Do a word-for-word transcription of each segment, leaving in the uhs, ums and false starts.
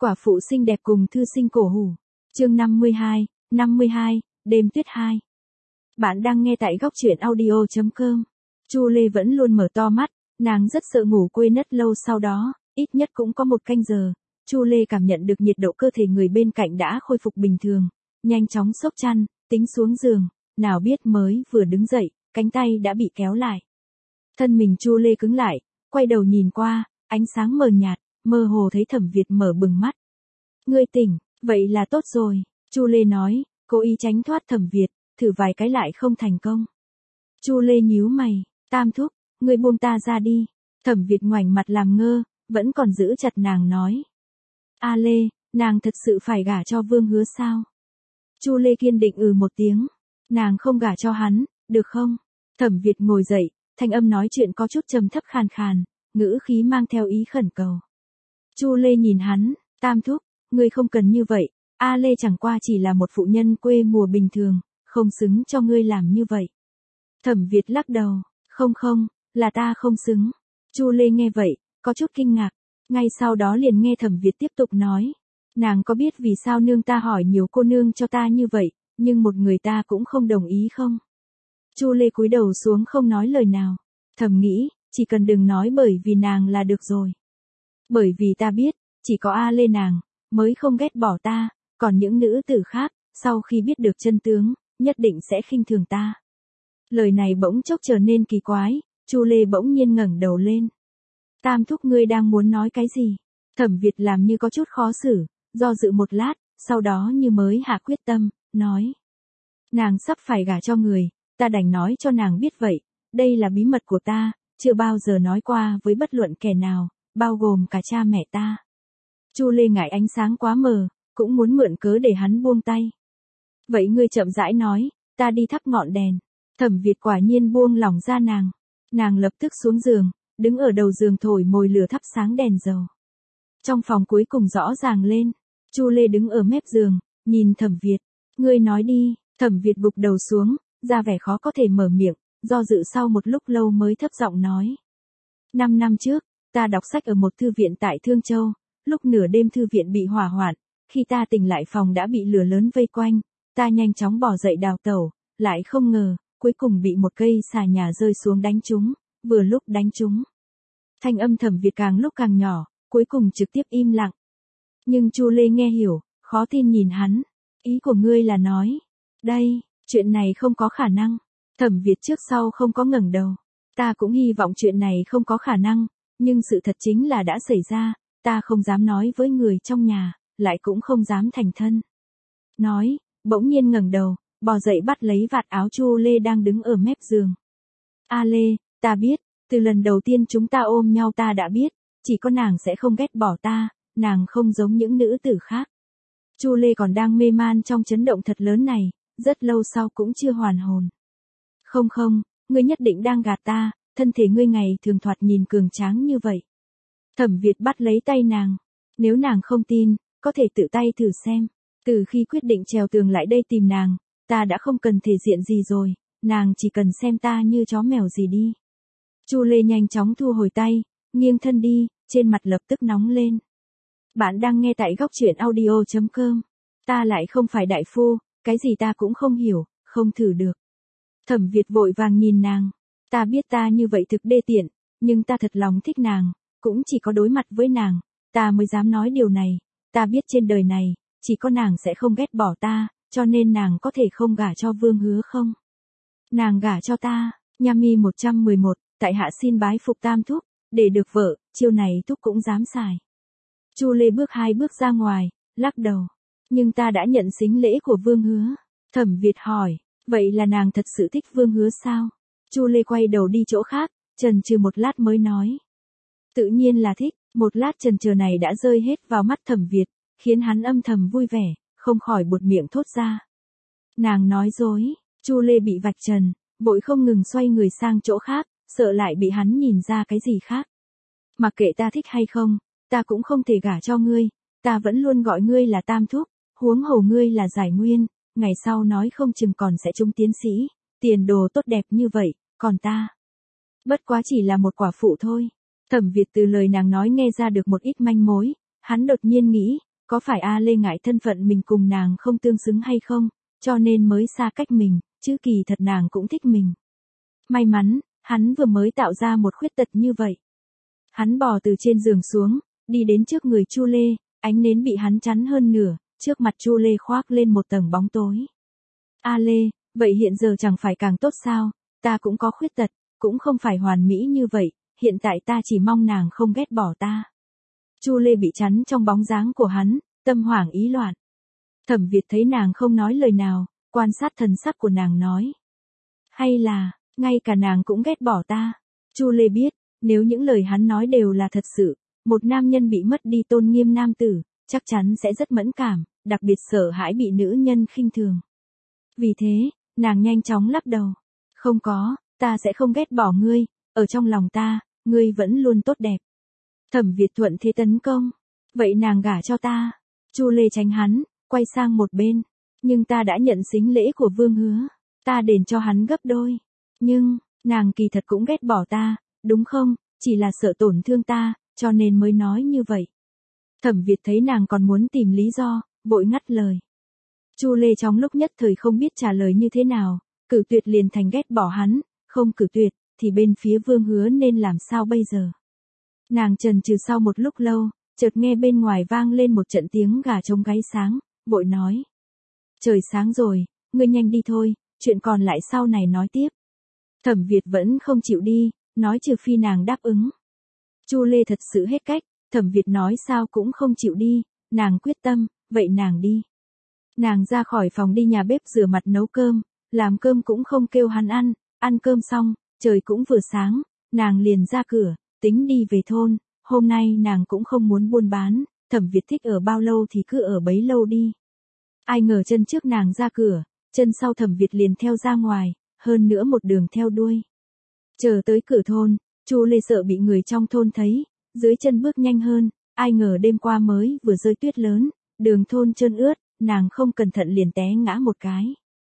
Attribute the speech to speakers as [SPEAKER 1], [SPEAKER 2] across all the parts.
[SPEAKER 1] Quả phụ xinh đẹp cùng thư sinh cổ hủ. Chương năm mươi hai, năm mươi hai, đêm tuyết hai. Bạn đang nghe tại góc truyện audio chấm com. Chu Lê vẫn luôn mở to mắt, nàng rất sợ ngủ quên mất lâu sau đó, ít nhất cũng có một canh giờ. Chu Lê cảm nhận được nhiệt độ cơ thể người bên cạnh đã khôi phục bình thường, nhanh chóng xốc chăn, tính xuống giường, nào biết mới vừa đứng dậy, cánh tay đã bị kéo lại. Thân mình Chu Lê cứng lại, quay đầu nhìn qua, ánh sáng mờ nhạt, mơ hồ thấy Thẩm Việt mở bừng mắt. Ngươi tỉnh, vậy là tốt rồi, Chu Lê nói, cố ý tránh thoát Thẩm Việt, thử vài cái lại không thành công. Chu Lê nhíu mày, Tam thúc, ngươi buông ta ra đi. Thẩm Việt ngoảnh mặt làm ngơ, vẫn còn giữ chặt nàng nói. A Lê, nàng thật sự phải gả cho Vương Hứa sao? Chu Lê kiên định ừ một tiếng, nàng không gả cho hắn, được không? Thẩm Việt ngồi dậy, thanh âm nói chuyện có chút trầm thấp khàn khàn, ngữ khí mang theo ý khẩn cầu. Chu Lê nhìn hắn, Tam thúc, ngươi không cần như vậy, A Lê chẳng qua chỉ là một phụ nhân quê mùa bình thường, không xứng cho ngươi làm như vậy. Thẩm Việt lắc đầu, không không, là ta không xứng. Chu Lê nghe vậy, có chút kinh ngạc, ngay sau đó liền nghe Thẩm Việt tiếp tục nói. Nàng có biết vì sao nương ta hỏi nhiều cô nương cho ta như vậy, nhưng một người ta cũng không đồng ý không? Chu Lê cúi đầu xuống không nói lời nào, thầm nghĩ, chỉ cần đừng nói bởi vì nàng là được rồi. Bởi vì ta biết, chỉ có A Lê nàng, mới không ghét bỏ ta, còn những nữ tử khác, sau khi biết được chân tướng, nhất định sẽ khinh thường ta. Lời này bỗng chốc trở nên kỳ quái, Chu Lê bỗng nhiên ngẩng đầu lên. Tam thúc ngươi đang muốn nói cái gì? Thẩm Việt làm như có chút khó xử, do dự một lát, sau đó như mới hạ quyết tâm, nói. Nàng sắp phải gả cho người, ta đành nói cho nàng biết vậy, đây là bí mật của ta, chưa bao giờ nói qua với bất luận kẻ nào, bao gồm cả cha mẹ ta. Chu Lê ngại ánh sáng quá mờ, cũng muốn mượn cớ để hắn buông tay. Vậy ngươi chậm rãi nói, ta đi thắp ngọn đèn. Thẩm Việt quả nhiên buông lỏng ra nàng. Nàng lập tức xuống giường, đứng ở đầu giường thổi mồi lửa thắp sáng đèn dầu. Trong phòng cuối cùng rõ ràng lên, Chu Lê đứng ở mép giường, nhìn Thẩm Việt. Ngươi nói đi, Thẩm Việt gục đầu xuống, ra vẻ khó có thể mở miệng, do dự sau một lúc lâu mới thấp giọng nói. Năm năm trước, ta đọc sách ở một thư viện tại Thương Châu, lúc nửa đêm thư viện bị hỏa hoạn, khi ta tỉnh lại phòng đã bị lửa lớn vây quanh, ta nhanh chóng bỏ dậy đào tẩu, lại không ngờ, cuối cùng bị một cây xà nhà rơi xuống đánh trúng, vừa lúc đánh trúng. Thanh âm Thẩm Việt càng lúc càng nhỏ, cuối cùng trực tiếp im lặng. Nhưng Chu Lê nghe hiểu, khó tin nhìn hắn, ý của ngươi là nói, đây, chuyện này không có khả năng. Thẩm Việt trước sau không có ngẩng đầu, ta cũng hy vọng chuyện này không có khả năng, nhưng sự thật chính là đã xảy ra, ta không dám nói với người trong nhà, lại cũng không dám thành thân. Nói, bỗng nhiên ngẩng đầu, bò dậy bắt lấy vạt áo Chu Lê đang đứng ở mép giường. A Lê, ta biết, từ lần đầu tiên chúng ta ôm nhau ta đã biết, chỉ có nàng sẽ không ghét bỏ ta, nàng không giống những nữ tử khác. Chu Lê còn đang mê man trong chấn động thật lớn này, rất lâu sau cũng chưa hoàn hồn. Không không, ngươi nhất định đang gạt ta, thân thể ngươi ngày thường thoạt nhìn cường tráng như vậy. Thẩm Việt bắt lấy tay nàng, nếu nàng không tin, có thể tự tay thử xem. Từ khi quyết định trèo tường lại đây tìm nàng, ta đã không cần thể diện gì rồi, nàng chỉ cần xem ta như chó mèo gì đi. Chu Lê nhanh chóng thu hồi tay, nghiêng thân đi, trên mặt lập tức nóng lên. Bạn đang nghe tại góc truyện audio chấm com. Ta lại không phải đại phu, cái gì ta cũng không hiểu, không thử được. Thẩm Việt vội vàng nhìn nàng, ta biết ta như vậy thực đê tiện, nhưng ta thật lòng thích nàng, cũng chỉ có đối mặt với nàng, ta mới dám nói điều này, ta biết trên đời này, chỉ có nàng sẽ không ghét bỏ ta, cho nên nàng có thể không gả cho Vương Hứa không? Nàng gả cho ta, Yami một trăm mười một, tại hạ xin bái phục Tam thúc, để được vợ, chiêu này thúc cũng dám xài. Chu Lê bước hai bước ra ngoài, lắc đầu, nhưng ta đã nhận sính lễ của Vương Hứa. Thẩm Việt hỏi, vậy là nàng thật sự thích Vương Hứa sao? Chu Lê quay đầu đi chỗ khác, chần chừ một lát mới nói. Tự nhiên là thích, một lát chần chừ này đã rơi hết vào mắt Thẩm Việt, khiến hắn âm thầm vui vẻ, không khỏi buột miệng thốt ra. Nàng nói dối, Chu Lê bị vạch trần, vội không ngừng xoay người sang chỗ khác, sợ lại bị hắn nhìn ra cái gì khác. Mặc kệ ta thích hay không, ta cũng không thể gả cho ngươi, ta vẫn luôn gọi ngươi là Tam thúc, huống hồ ngươi là Giải Nguyên, ngày sau nói không chừng còn sẽ trúng tiến sĩ, tiền đồ tốt đẹp như vậy, còn ta. Bất quá chỉ là một quả phụ thôi. Thẩm Việt từ lời nàng nói nghe ra được một ít manh mối, hắn đột nhiên nghĩ, có phải A Lê ngại thân phận mình cùng nàng không tương xứng hay không, cho nên mới xa cách mình, chứ kỳ thật nàng cũng thích mình. May mắn, hắn vừa mới tạo ra một khuyết tật như vậy. Hắn bò từ trên giường xuống, đi đến trước người Chu Lê, ánh nến bị hắn chắn hơn nửa, trước mặt Chu Lê khoác lên một tầng bóng tối. A Lê, vậy hiện giờ chẳng phải càng tốt sao, ta cũng có khuyết tật, cũng không phải hoàn mỹ như vậy, hiện tại ta chỉ mong nàng không ghét bỏ ta. Chu Lê bị chắn trong bóng dáng của hắn, tâm hoảng ý loạn. Thẩm Việt thấy nàng không nói lời nào, quan sát thần sắc của nàng nói. Hay là, ngay cả nàng cũng ghét bỏ ta. Chu Lê biết, nếu những lời hắn nói đều là thật sự, một nam nhân bị mất đi tôn nghiêm nam tử, chắc chắn sẽ rất mẫn cảm, đặc biệt sợ hãi bị nữ nhân khinh thường. Vì thế, nàng nhanh chóng lắc đầu. Không có, ta sẽ không ghét bỏ ngươi, ở trong lòng ta, ngươi vẫn luôn tốt đẹp. Thẩm Việt thuận thế tấn công. Vậy nàng gả cho ta. Chu Lê tránh hắn, quay sang một bên. Nhưng ta đã nhận sính lễ của Vương Hứa. Ta đền cho hắn gấp đôi. Nhưng, nàng kỳ thật cũng ghét bỏ ta, đúng không? Chỉ là sợ tổn thương ta, cho nên mới nói như vậy. Thẩm Việt thấy nàng còn muốn tìm lý do, vội ngắt lời. Chu Lê trong lúc nhất thời không biết trả lời như thế nào, cử tuyệt liền thành ghét bỏ hắn, không cử tuyệt, thì bên phía Vương Hứa nên làm sao bây giờ? Nàng chần chừ sau một lúc lâu, chợt nghe bên ngoài vang lên một trận tiếng gà trống gáy sáng, vội nói. Trời sáng rồi, ngươi nhanh đi thôi, chuyện còn lại sau này nói tiếp. Thẩm Việt vẫn không chịu đi, nói trừ phi nàng đáp ứng. Chu Lê thật sự hết cách, Thẩm Việt nói sao cũng không chịu đi, nàng quyết tâm, vậy nàng đi. Nàng ra khỏi phòng đi nhà bếp rửa mặt nấu cơm, làm cơm cũng không kêu hắn ăn, ăn cơm xong, trời cũng vừa sáng, nàng liền ra cửa, tính đi về thôn, hôm nay nàng cũng không muốn buôn bán, Thẩm Việt thích ở bao lâu thì cứ ở bấy lâu đi. Ai ngờ chân trước nàng ra cửa, chân sau Thẩm Việt liền theo ra ngoài, hơn nữa một đường theo đuôi. Chờ tới cửa thôn, Chu Lê sợ bị người trong thôn thấy, dưới chân bước nhanh hơn, ai ngờ đêm qua mới vừa rơi tuyết lớn, đường thôn trơn ướt, nàng không cẩn thận liền té ngã một cái.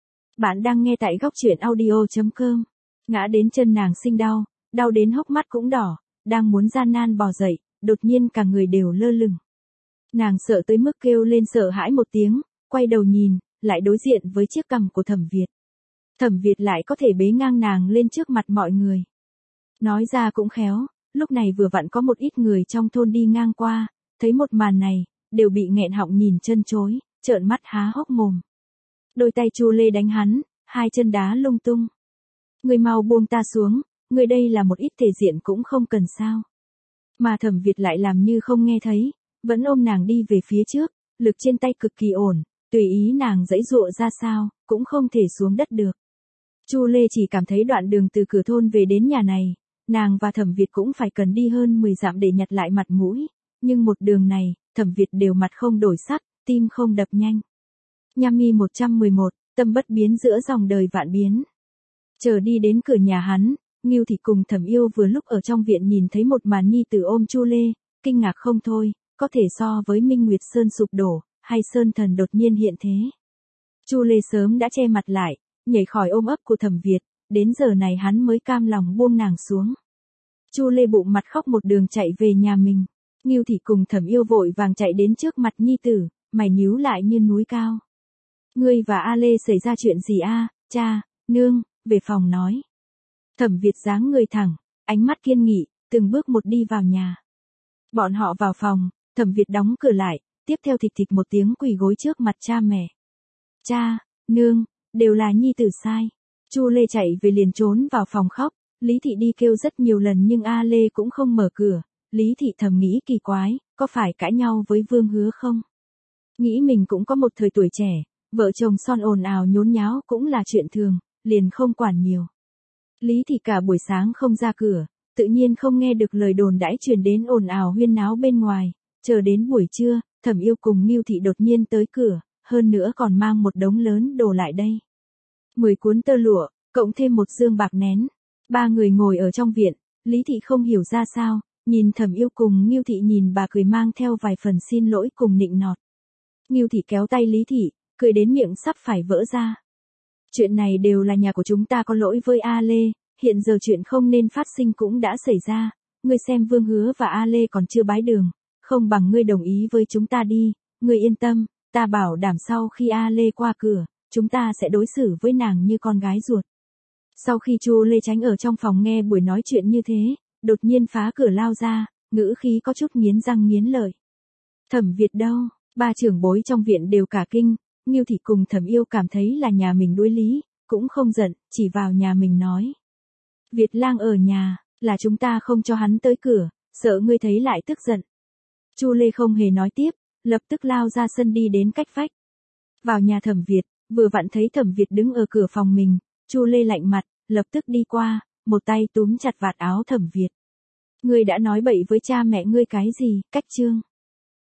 [SPEAKER 1] Bạn đang nghe tại góc truyện audio chấm com. Ngã đến chân nàng sinh đau, đau đến hốc mắt cũng đỏ, đang muốn gian nan bò dậy, đột nhiên cả người đều lơ lửng. Nàng sợ tới mức kêu lên sợ hãi một tiếng, quay đầu nhìn, lại đối diện với chiếc cằm của Thẩm Việt. Thẩm Việt lại có thể bế ngang nàng lên trước mặt mọi người. Nói ra cũng khéo, lúc này vừa vặn có một ít người trong thôn đi ngang qua, thấy một màn này, đều bị nghẹn họng nhìn chân chối, trợn mắt há hốc mồm. Đôi tay Chu Lê đánh hắn, hai chân đá lung tung. Người mau buông ta xuống, người đây là một ít thể diện cũng không cần sao. Mà Thẩm Việt lại làm như không nghe thấy, vẫn ôm nàng đi về phía trước, lực trên tay cực kỳ ổn, tùy ý nàng giãy giụa ra sao, cũng không thể xuống đất được. Chu Lê chỉ cảm thấy đoạn đường từ cửa thôn về đến nhà này, nàng và Thẩm Việt cũng phải cần đi hơn mười dặm để nhặt lại mặt mũi, nhưng một đường này, Thẩm Việt đều mặt không đổi sắc, tim không đập nhanh. Nhami một trăm mười một, tâm bất biến giữa dòng đời vạn biến. Chờ đi đến cửa nhà hắn, Ngưu Thị cùng Thẩm Yêu vừa lúc ở trong viện nhìn thấy một màn nhi tử ôm Chu Lê, kinh ngạc không thôi, có thể so với Minh Nguyệt Sơn sụp đổ, hay Sơn Thần đột nhiên hiện thế. Chu Lê sớm đã che mặt lại, nhảy khỏi ôm ấp của Thẩm Việt, đến giờ này hắn mới cam lòng buông nàng xuống. Chu Lê bụng mặt khóc một đường chạy về nhà mình. Ngưu Thị cùng Thẩm Yêu vội vàng chạy đến trước mặt nhi tử, mày nhíu lại như núi cao. Ngươi và A Lê xảy ra chuyện gì a, cha, nương, về phòng nói. Thẩm Việt dáng người thẳng, ánh mắt kiên nghị, từng bước một đi vào nhà. Bọn họ vào phòng, Thẩm Việt đóng cửa lại, tiếp theo thịch thịch một tiếng quỳ gối trước mặt cha mẹ. Cha, nương, đều là nhi tử sai. Chu Lê chạy về liền trốn vào phòng khóc, Lý Thị đi kêu rất nhiều lần nhưng A Lê cũng không mở cửa. Lý Thị thầm nghĩ kỳ quái, có phải cãi nhau với Vương Hứa không? Nghĩ mình cũng có một thời tuổi trẻ, vợ chồng son ồn ào nhốn nháo cũng là chuyện thường, liền không quản nhiều. Lý Thị cả buổi sáng không ra cửa, tự nhiên không nghe được lời đồn đãi truyền đến ồn ào huyên náo bên ngoài, chờ đến buổi trưa, Thẩm Yêu cùng Ngưu Thị đột nhiên tới cửa, hơn nữa còn mang một đống lớn đồ lại đây. Mười cuốn tơ lụa, cộng thêm một dương bạc nén. Ba người ngồi ở trong viện, Lý Thị không hiểu ra sao, nhìn Thẩm Yêu cùng Ngưu Thị nhìn bà cười mang theo vài phần xin lỗi cùng nịnh nọt. Ngưu Thị kéo tay Lý Thị, cười đến miệng sắp phải vỡ ra. Chuyện này đều là nhà của chúng ta có lỗi với A Lê, hiện giờ chuyện không nên phát sinh cũng đã xảy ra, ngươi xem Vương Hứa và A Lê còn chưa bái đường, không bằng ngươi đồng ý với chúng ta đi, ngươi yên tâm, ta bảo đảm sau khi A Lê qua cửa, chúng ta sẽ đối xử với nàng như con gái ruột. Sau khi Chu Lê tránh ở trong phòng nghe buổi nói chuyện như thế, đột nhiên phá cửa lao ra, ngữ khí có chút nghiến răng nghiến lợi. Thẩm Việt đâu? Ba trưởng bối trong viện đều cả kinh, Ngưu Thị cùng Thẩm Yêu cảm thấy là nhà mình đối lý, cũng không giận, chỉ vào nhà mình nói. Việt lang ở nhà, là chúng ta không cho hắn tới cửa, sợ ngươi thấy lại tức giận. Chu Lê không hề nói tiếp, lập tức lao ra sân đi đến cách vách. Vào nhà Thẩm Việt, vừa vặn thấy Thẩm Việt đứng ở cửa phòng mình, Chu Lê lạnh mặt, lập tức đi qua, một tay túm chặt vạt áo Thẩm Việt. Ngươi đã nói bậy với cha mẹ ngươi cái gì, cách trương.